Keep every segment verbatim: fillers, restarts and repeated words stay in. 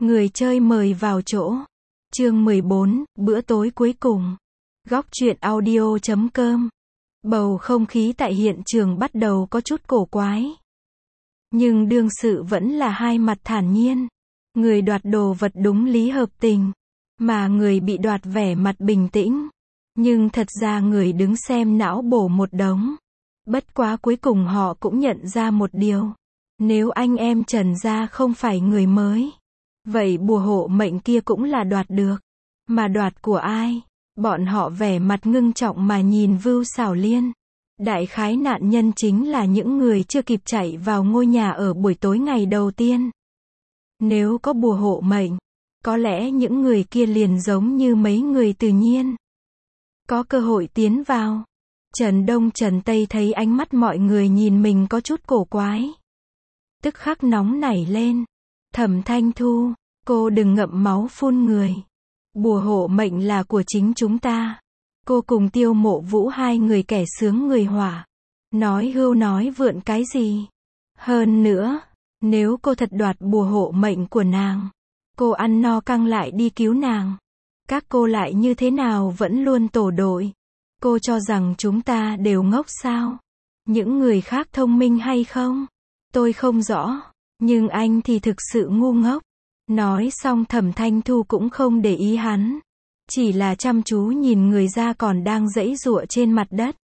Người chơi mời vào chỗ. Chương mười bốn, bữa tối cuối cùng. Góc truyện audio chấm com. Bầu không khí tại hiện trường bắt đầu có chút cổ quái. Nhưng đương sự vẫn là hai mặt thản nhiên. Người đoạt đồ vật đúng lý hợp tình. Mà người bị đoạt vẻ mặt bình tĩnh. Nhưng thật ra người đứng xem não bổ một đống. Bất quá cuối cùng họ cũng nhận ra một điều. Nếu anh em Trần gia không phải người mới, vậy bùa hộ mệnh kia cũng là đoạt được. Mà đoạt của ai? Bọn họ vẻ mặt ngưng trọng mà nhìn Vưu Xảo Liên. Đại khái nạn nhân chính là những người chưa kịp chạy vào ngôi nhà ở buổi tối ngày đầu tiên. Nếu có bùa hộ mệnh, có lẽ những người kia liền giống như mấy người tự nhiên có cơ hội tiến vào. Trần Đông Trần Tây thấy ánh mắt mọi người nhìn mình có chút cổ quái. Tức khắc nóng nảy lên. Thẩm Thanh Thu, cô đừng ngậm máu phun người. Bùa hộ mệnh là của chính chúng ta. Cô cùng Tiêu Mộ Vũ hai người kẻ sướng người họa. Nói hưu nói vượn cái gì. Hơn nữa, nếu cô thật đoạt bùa hộ mệnh của nàng, cô ăn no căng lại đi cứu nàng. Các cô lại như thế nào vẫn luôn tổ đội. Cô cho rằng chúng ta đều ngốc sao? Những người khác thông minh hay không? Tôi không rõ, nhưng anh thì thực sự ngu ngốc. Nói xong Thẩm Thanh Thu cũng không để ý hắn. Chỉ là chăm chú nhìn người ra còn đang giãy giụa trên mặt đất.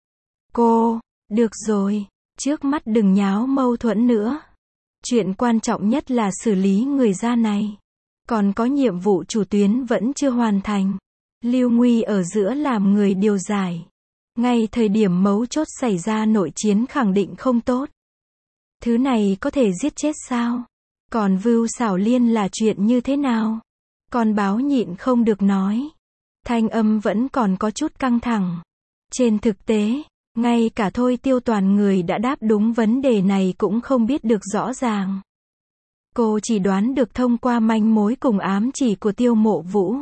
Cô, được rồi, trước mắt đừng nháo mâu thuẫn nữa. Chuyện quan trọng nhất là xử lý người ra này. Còn có nhiệm vụ chủ tuyến vẫn chưa hoàn thành. Lưu Nguy ở giữa làm người điều giải. Ngay thời điểm mấu chốt xảy ra nội chiến khẳng định không tốt. Thứ này có thể giết chết sao? Còn Vưu Xảo Liên là chuyện như thế nào? Con báo nhịn không được nói. Thanh âm vẫn còn có chút căng thẳng. Trên thực tế, ngay cả Thôi Tiêu toàn người đã đáp đúng vấn đề này cũng không biết được rõ ràng. Cô chỉ đoán được thông qua manh mối cùng ám chỉ của Tiêu Mộ Vũ.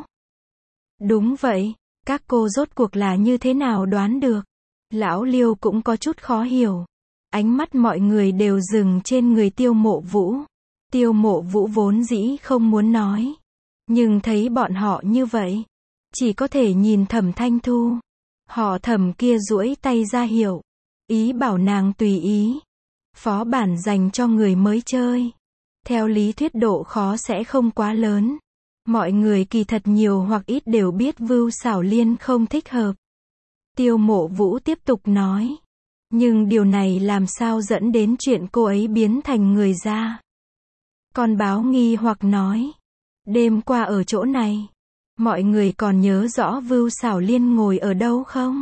Đúng vậy, các cô rốt cuộc là như thế nào đoán được? Lão Liêu cũng có chút khó hiểu. Ánh mắt mọi người đều dừng trên người Tiêu Mộ Vũ. Tiêu Mộ Vũ vốn dĩ không muốn nói. Nhưng thấy bọn họ như vậy, chỉ có thể nhìn Thẩm Thanh Thu. Họ Thẩm kia duỗi tay ra hiệu. Ý bảo nàng tùy ý. Phó bản dành cho người mới chơi. Theo lý thuyết độ khó sẽ không quá lớn. Mọi người kỳ thật nhiều hoặc ít đều biết Vưu Xảo Liên không thích hợp. Tiêu Mộ Vũ tiếp tục nói. Nhưng điều này làm sao dẫn đến chuyện cô ấy biến thành người ra? Con báo nghi hoặc nói. Đêm qua ở chỗ này, mọi người còn nhớ rõ Vưu Xảo Liên ngồi ở đâu không?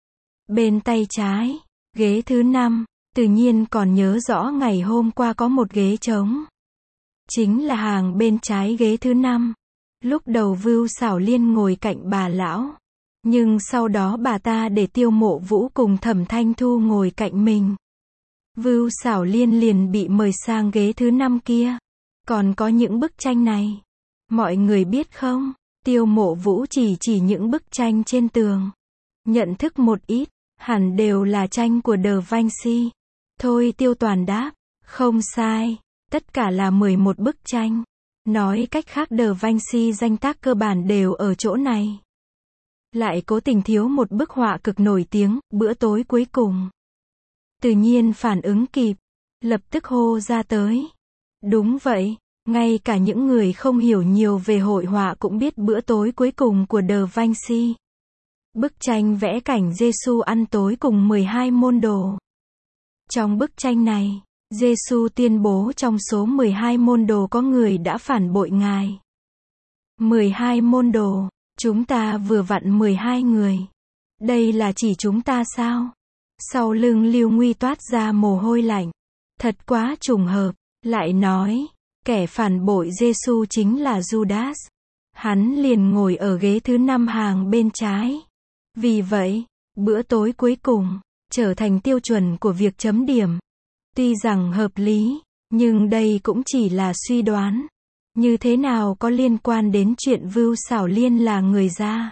Bên tay trái, ghế thứ năm, tự nhiên còn nhớ rõ ngày hôm qua có một ghế trống. Chính là hàng bên trái ghế thứ năm. Lúc đầu Vưu Xảo Liên ngồi cạnh bà lão. Nhưng sau đó bà ta để Tiêu Mộ Vũ cùng Thẩm Thanh Thu ngồi cạnh mình. Vưu Xảo Liên liền bị mời sang ghế thứ năm kia. Còn có những bức tranh này. Mọi người biết không? Tiêu Mộ Vũ chỉ chỉ những bức tranh trên tường. Nhận thức một ít, hẳn đều là tranh của Da Vinci. Thôi Tiêu Toàn đáp. Không sai. Tất cả là mười một bức tranh. Nói cách khác Da Vinci danh tác cơ bản đều ở chỗ này. Lại cố tình thiếu một bức họa cực nổi tiếng, bữa tối cuối cùng. Tự nhiên phản ứng kịp. Lập tức hô ra tới. Đúng vậy, ngay cả những người không hiểu nhiều về hội họa cũng biết bữa tối cuối cùng của Da Vinci. Bức tranh vẽ cảnh Giêsu ăn tối cùng mười hai môn đồ. Trong bức tranh này, Giêsu tuyên bố trong số mười hai môn đồ có người đã phản bội Ngài. mười hai môn đồ, chúng ta vừa vặn mười hai người. Đây là chỉ chúng ta sao? Sau lưng Lưu Nguy toát ra mồ hôi lạnh. Thật quá trùng hợp. Lại nói, kẻ phản bội Giêsu chính là Judas. Hắn liền ngồi ở ghế thứ năm hàng bên trái. Vì vậy, bữa tối cuối cùng trở thành tiêu chuẩn của việc chấm điểm. Tuy rằng hợp lý, nhưng đây cũng chỉ là suy đoán. Như thế nào có liên quan đến chuyện Vưu Xảo Liên là người ra?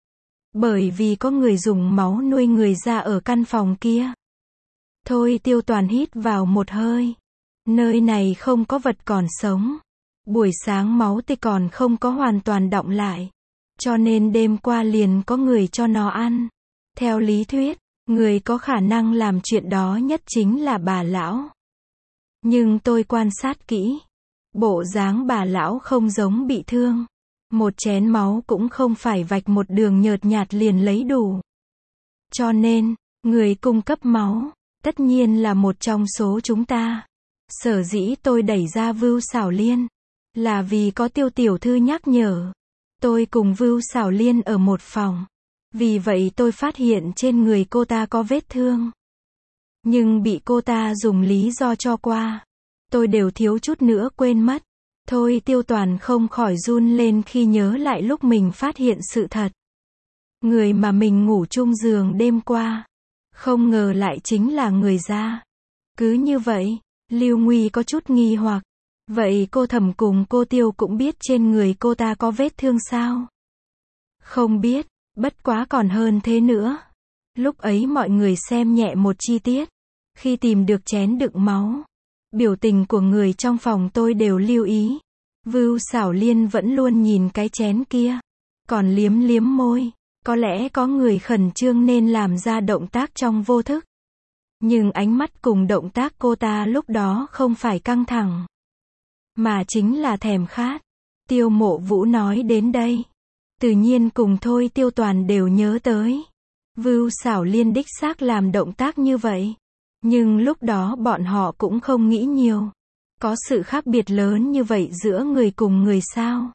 Bởi vì có người dùng máu nuôi người ra ở căn phòng kia. Thôi Tiêu Toàn hít vào một hơi. Nơi này không có vật còn sống. Buổi sáng máu tê còn không có hoàn toàn đọng lại. Cho nên đêm qua liền có người cho nó ăn. Theo lý thuyết, người có khả năng làm chuyện đó nhất chính là bà lão. Nhưng tôi quan sát kỹ. Bộ dáng bà lão không giống bị thương. Một chén máu cũng không phải vạch một đường nhợt nhạt liền lấy đủ. Cho nên, người cung cấp máu, tất nhiên là một trong số chúng ta. Sở dĩ tôi đẩy ra Vưu Xảo Liên, là vì có Tiêu tiểu thư nhắc nhở. Tôi cùng Vưu Xảo Liên ở một phòng. Vì vậy tôi phát hiện trên người cô ta có vết thương. Nhưng bị cô ta dùng lý do cho qua. Tôi đều thiếu chút nữa quên mất. Thôi Tiêu Toàn không khỏi run lên khi nhớ lại lúc mình phát hiện sự thật. Người mà mình ngủ chung giường đêm qua. Không ngờ lại chính là người da. Cứ như vậy, Lưu Nguy có chút nghi hoặc. Vậy cô Thẩm cùng cô Tiêu cũng biết trên người cô ta có vết thương sao? Không biết, bất quá còn hơn thế nữa. Lúc ấy mọi người xem nhẹ một chi tiết. Khi tìm được chén đựng máu, biểu tình của người trong phòng tôi đều lưu ý. Vưu Xảo Liên vẫn luôn nhìn cái chén kia. Còn liếm liếm môi. Có lẽ có người khẩn trương nên làm ra động tác trong vô thức. Nhưng ánh mắt cùng động tác cô ta lúc đó không phải căng thẳng. Mà chính là thèm khát. Tiêu Mộ Vũ nói đến đây. Tự nhiên cùng Thôi Tiêu Toàn đều nhớ tới. Vưu Xảo Liên đích xác làm động tác như vậy. Nhưng lúc đó bọn họ cũng không nghĩ nhiều. Có sự khác biệt lớn như vậy giữa người cùng người sao?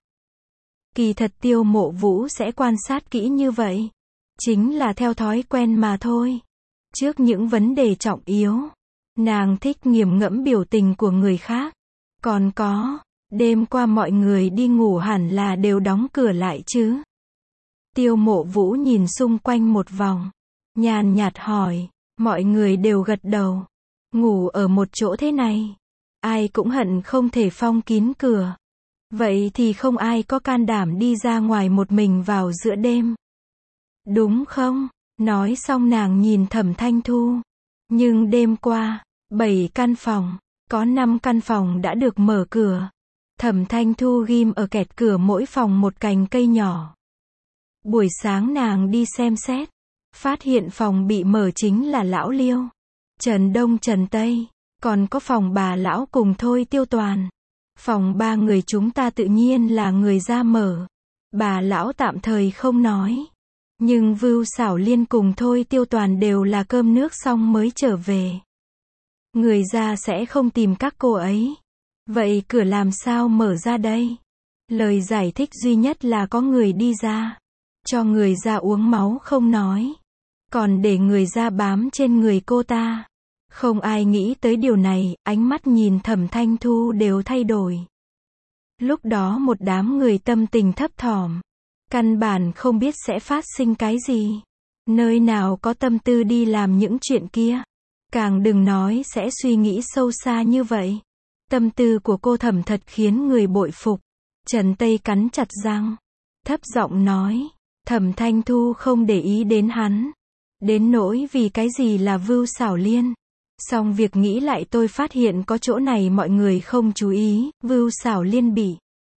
Kỳ thật Tiêu Mộ Vũ sẽ quan sát kỹ như vậy. Chính là theo thói quen mà thôi. Trước những vấn đề trọng yếu, nàng thích nghiền ngẫm biểu tình của người khác. Còn có, đêm qua mọi người đi ngủ hẳn là đều đóng cửa lại chứ? Tiêu Mộ Vũ nhìn xung quanh một vòng. Nhàn nhạt hỏi, mọi người đều gật đầu. Ngủ ở một chỗ thế này. Ai cũng hận không thể phong kín cửa. Vậy thì không ai có can đảm đi ra ngoài một mình vào giữa đêm. Đúng không? Nói xong nàng nhìn Thẩm Thanh Thu. Nhưng đêm qua, bảy căn phòng, có năm căn phòng đã được mở cửa. Thẩm Thanh Thu ghim ở kẹt cửa mỗi phòng một cành cây nhỏ. Buổi sáng nàng đi xem xét, phát hiện phòng bị mở chính là lão Liêu, Trần Đông Trần Tây, còn có phòng bà lão cùng Thôi Tiêu Toàn. Phòng ba người chúng ta tự nhiên là người ra mở. Bà lão tạm thời không nói. Nhưng Vưu Xảo Liên cùng Thôi Tiêu Toàn đều là cơm nước xong mới trở về. Người ra sẽ không tìm các cô ấy. Vậy cửa làm sao mở ra đây? Lời giải thích duy nhất là có người đi ra. Cho người ra uống máu không nói. Còn để người ra bám trên người cô ta. Không ai nghĩ tới điều này, ánh mắt nhìn Thẩm Thanh Thu đều thay đổi. Lúc đó một đám người tâm tình thấp thỏm. Căn bản không biết sẽ phát sinh cái gì. Nơi nào có tâm tư đi làm những chuyện kia. Càng đừng nói sẽ suy nghĩ sâu xa như vậy. Tâm tư của cô Thẩm thật khiến người bội phục. Trần Tây cắn chặt răng. Thấp giọng nói. Thẩm Thanh Thu không để ý đến hắn. Đến nỗi vì cái gì là Vưu Xảo Liên. Xong việc nghĩ lại tôi phát hiện có chỗ này mọi người không chú ý. Vưu Xảo Liên bị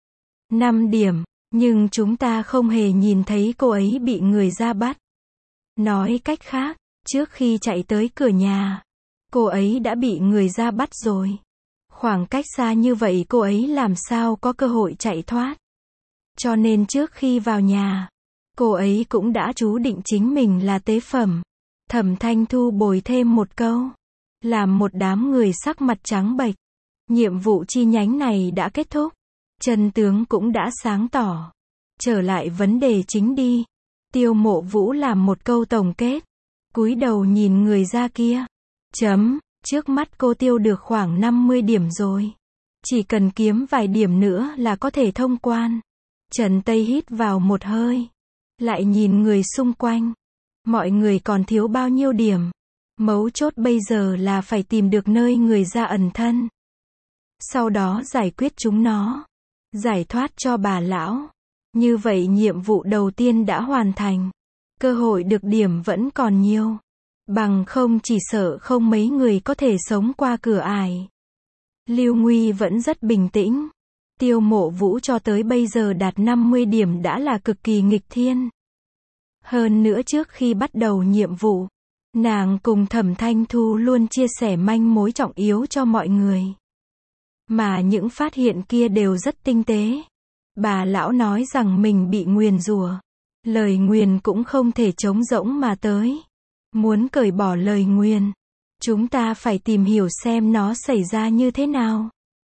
năm điểm. Nhưng chúng ta không hề nhìn thấy cô ấy bị người ra bắt. Nói cách khác, trước khi chạy tới cửa nhà, cô ấy đã bị người ra bắt rồi. Khoảng cách xa như vậy cô ấy làm sao có cơ hội chạy thoát. Cho nên trước khi vào nhà, cô ấy cũng đã chú định chính mình là tế phẩm. Thẩm Thanh Thu bồi thêm một câu. Làm một đám người sắc mặt trắng bệch. Nhiệm vụ chi nhánh này đã kết thúc. Chân tướng cũng đã sáng tỏ. Trở lại vấn đề chính đi. Tiêu Mộ Vũ làm một câu tổng kết. Cúi đầu nhìn người ra kia. Chấm, trước mắt cô Tiêu được khoảng năm mươi điểm rồi. Chỉ cần kiếm vài điểm nữa là có thể thông quan. Trần Tây hít vào một hơi. Lại nhìn người xung quanh. Mọi người còn thiếu bao nhiêu điểm. Mấu chốt bây giờ là phải tìm được nơi người ra ẩn thân. Sau đó giải quyết chúng nó. Giải thoát cho bà lão. Như vậy nhiệm vụ đầu tiên đã hoàn thành. Cơ hội được điểm vẫn còn nhiều. Bằng không chỉ sợ không mấy người có thể sống qua cửa ải. Lưu Nguy vẫn rất bình tĩnh. Tiêu Mộ Vũ cho tới bây giờ đạt năm mươi điểm đã là cực kỳ nghịch thiên. Hơn nữa trước khi bắt đầu nhiệm vụ, nàng cùng Thẩm Thanh Thu luôn chia sẻ manh mối trọng yếu cho mọi người. Mà những phát hiện kia đều rất tinh tế. Bà lão nói rằng mình bị nguyền rủa. Lời nguyền cũng không thể trống rỗng mà tới. Muốn cởi bỏ lời nguyền, chúng ta phải tìm hiểu xem nó xảy ra như thế nào.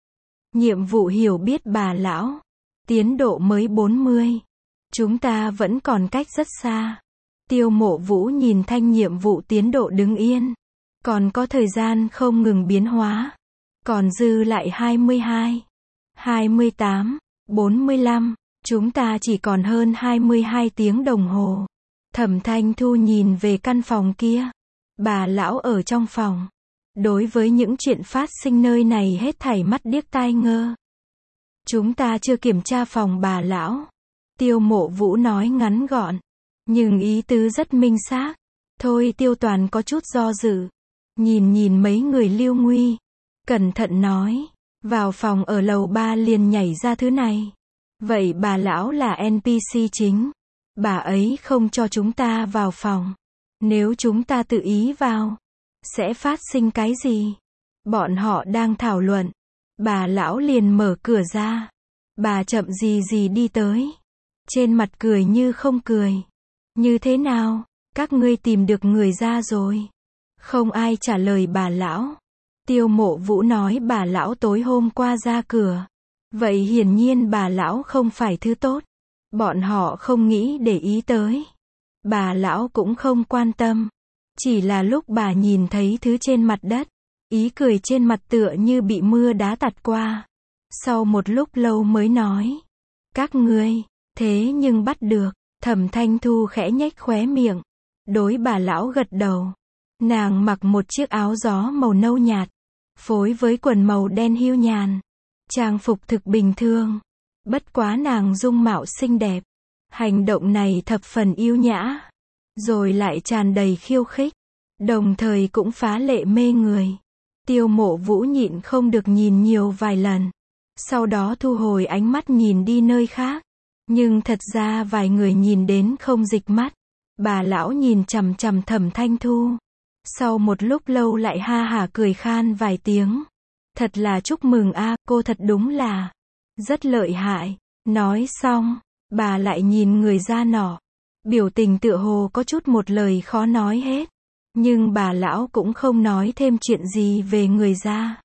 Nhiệm vụ hiểu biết bà lão. Tiến độ mới bốn mươi. Chúng ta vẫn còn cách rất xa. Tiêu Mộ Vũ nhìn thanh nhiệm vụ tiến độ đứng yên. Còn có thời gian không ngừng biến hóa. Còn dư lại hai mươi hai, hai mươi tám, bốn mươi lăm. Chúng ta chỉ còn hơn hai mươi hai tiếng đồng hồ. Thẩm Thanh Thu nhìn về căn phòng kia. Bà lão ở trong phòng. Đối với những chuyện phát sinh nơi này hết thảy mắt điếc tai ngơ. Chúng ta chưa kiểm tra phòng bà lão. Tiêu Mộ Vũ nói ngắn gọn. Nhưng ý tứ rất minh xác. Thôi Tiêu Toàn có chút do dự. Nhìn nhìn mấy người Lưu Nguy. Cẩn thận nói. Vào phòng ở lầu ba liền nhảy ra thứ này. Vậy bà lão là en pê xê chính. Bà ấy không cho chúng ta vào phòng. Nếu chúng ta tự ý vào, sẽ phát sinh cái gì? Bọn họ đang thảo luận. Bà lão liền mở cửa ra. Bà chậm gì gì đi tới. Trên mặt cười như không cười. Như thế nào? Các ngươi tìm được người ra rồi. Không ai trả lời bà lão. Tiêu Mộ Vũ nói bà lão tối hôm qua ra cửa. Vậy hiển nhiên bà lão không phải thứ tốt. Bọn họ không nghĩ để ý tới. Bà lão cũng không quan tâm. Chỉ là lúc bà nhìn thấy thứ trên mặt đất, ý cười trên mặt tựa như bị mưa đá tạt qua. Sau một lúc lâu mới nói. Các ngươi, thế nhưng bắt được. Thẩm Thanh Thu khẽ nhếch khóe miệng. Đối bà lão gật đầu. Nàng mặc một chiếc áo gió màu nâu nhạt. Phối với quần màu đen hiu nhàn. Trang phục thực bình thường. Bất quá nàng dung mạo xinh đẹp. Hành động này thập phần yêu nhã. Rồi lại tràn đầy khiêu khích. Đồng thời cũng phá lệ mê người. Tiêu Mộ Vũ nhịn không được nhìn nhiều vài lần. Sau đó thu hồi ánh mắt nhìn đi nơi khác. Nhưng thật ra vài người nhìn đến không dịch mắt. Bà lão nhìn chằm chằm Thẩm Thanh Thu. Sau một lúc lâu lại ha hả cười khan vài tiếng. Thật là chúc mừng a, cô thật đúng là rất lợi hại. Nói xong, bà lại nhìn người da nọ. Biểu tình tựa hồ có chút một lời khó nói hết. Nhưng bà lão cũng không nói thêm chuyện gì về người da.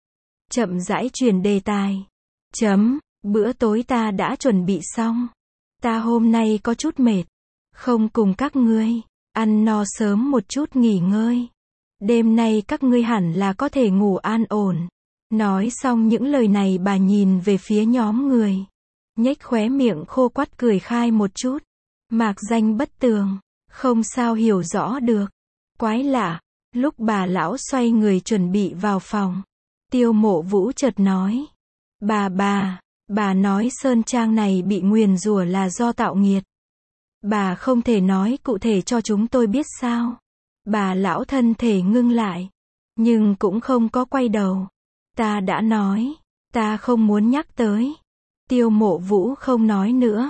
Chậm rãi chuyển đề tài. Chấm, bữa tối ta đã chuẩn bị xong. Ta hôm nay có chút mệt. Không cùng các ngươi. Ăn no sớm một chút nghỉ ngơi. Đêm nay các ngươi hẳn là có thể ngủ an ổn. Nói xong những lời này bà nhìn về phía nhóm người. Nhếch khóe miệng khô quắt cười khai một chút. Mạc danh bất tường. Không sao hiểu rõ được. Quái lạ. Lúc bà lão xoay người chuẩn bị vào phòng. Tiêu Mộ Vũ chợt nói. Bà bà, bà nói sơn trang này bị nguyền rủa là do tạo nghiệt. Bà không thể nói cụ thể cho chúng tôi biết sao? Bà lão thân thể ngưng lại. Nhưng cũng không có quay đầu. Ta đã nói. Ta không muốn nhắc tới. Tiêu Mộ Vũ không nói nữa.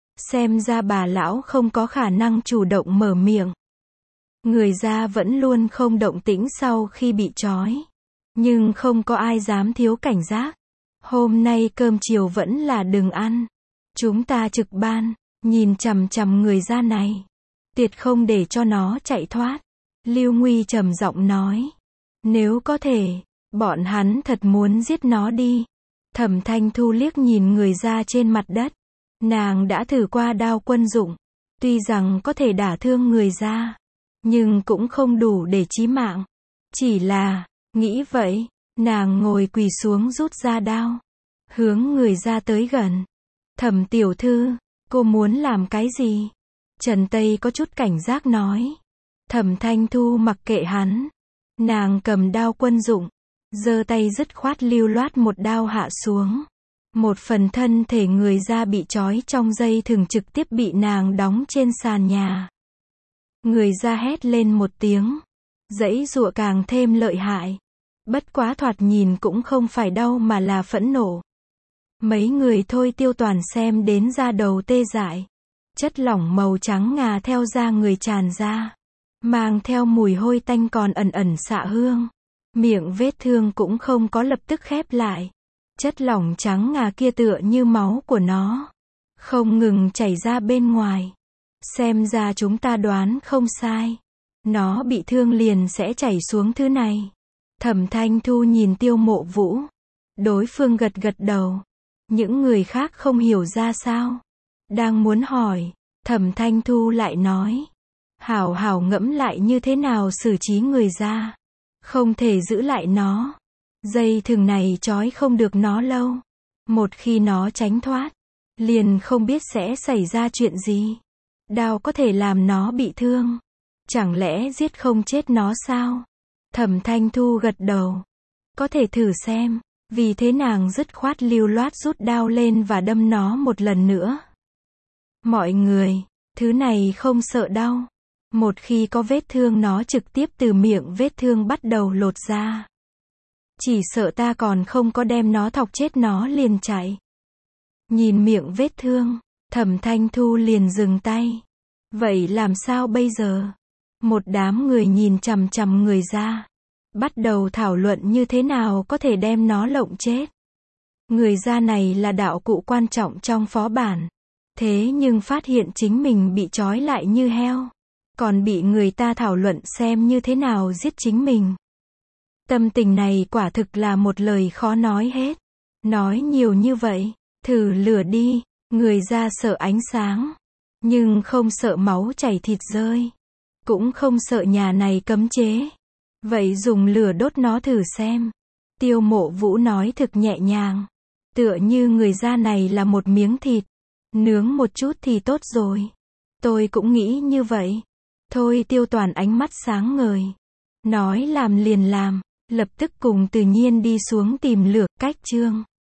Xem ra bà lão không có khả năng chủ động mở miệng. Người da vẫn luôn không động tĩnh sau khi bị trói. Nhưng không có ai dám thiếu cảnh giác. Hôm nay cơm chiều vẫn là đừng ăn. Chúng ta trực ban. Nhìn chằm chằm người da này. Tuyệt không để cho nó chạy thoát. Lưu Nguy trầm giọng nói. Nếu có thể, bọn hắn thật muốn giết nó đi. Thẩm Thanh Thu liếc nhìn người da trên mặt đất. Nàng đã thử qua đao quân dụng. Tuy rằng có thể đả thương người da, nhưng cũng không đủ để chí mạng. Chỉ là, nghĩ vậy, nàng ngồi quỳ xuống rút ra đao. Hướng người da tới gần. Thẩm tiểu thư, cô muốn làm cái gì? Trần Tây có chút cảnh giác nói. Thẩm Thanh Thu mặc kệ hắn. Nàng cầm đao quân dụng. Giơ tay dứt khoát lưu loát một đao hạ xuống. Một phần thân thể người da bị trói trong dây thừng trực tiếp bị nàng đóng trên sàn nhà. Người da hét lên một tiếng. Giãy giụa càng thêm lợi hại. Bất quá thoạt nhìn cũng không phải đau mà là phẫn nộ. Mấy người Thôi Tiêu Toàn xem đến da đầu tê dại. Chất lỏng màu trắng ngà theo da người tràn ra, mang theo mùi hôi tanh còn ẩn ẩn xạ hương. Miệng vết thương cũng không có lập tức khép lại. Chất lỏng trắng ngà kia tựa như máu của nó, không ngừng chảy ra bên ngoài. Xem ra chúng ta đoán không sai. Nó bị thương liền sẽ chảy xuống thứ này. Thẩm Thanh Thu nhìn Tiêu Mộ Vũ. Đối phương gật gật đầu. Những người khác không hiểu ra sao. Đang muốn hỏi, Thẩm Thanh Thu lại nói. Hảo hảo ngẫm lại như thế nào xử trí người ra. Không thể giữ lại nó. Dây thừng này trói không được nó lâu. Một khi nó tránh thoát, liền không biết sẽ xảy ra chuyện gì. Đao có thể làm nó bị thương. Chẳng lẽ giết không chết nó sao? Thẩm Thanh Thu gật đầu. Có thể thử xem. Vì thế nàng dứt khoát lưu loát rút đao lên và đâm nó một lần nữa. Mọi người, thứ này không sợ đau. Một khi có vết thương nó trực tiếp từ miệng vết thương bắt đầu lột ra. Chỉ sợ ta còn không có đem nó thọc chết nó liền chạy. Nhìn miệng vết thương, Thẩm Thanh Thu liền dừng tay. Vậy làm sao bây giờ? Một đám người nhìn chằm chằm người ra. Bắt đầu thảo luận như thế nào có thể đem nó lộng chết. Người ra này là đạo cụ quan trọng trong phó bản. Thế nhưng phát hiện chính mình bị trói lại như heo. Còn bị người ta thảo luận xem như thế nào giết chính mình. Tâm tình này quả thực là một lời khó nói hết. Nói nhiều như vậy, thử lửa đi. Người ra sợ ánh sáng, nhưng không sợ máu chảy thịt rơi. Cũng không sợ nhà này cấm chế. Vậy dùng lửa đốt nó thử xem. Tiêu Mộ Vũ nói thực nhẹ nhàng. Tựa như người da này là một miếng thịt. Nướng một chút thì tốt rồi. Tôi cũng nghĩ như vậy. Thôi Tiêu Toàn ánh mắt sáng ngời. Nói làm liền làm. Lập tức cùng Từ Nhiên đi xuống tìm lửa. Cách chương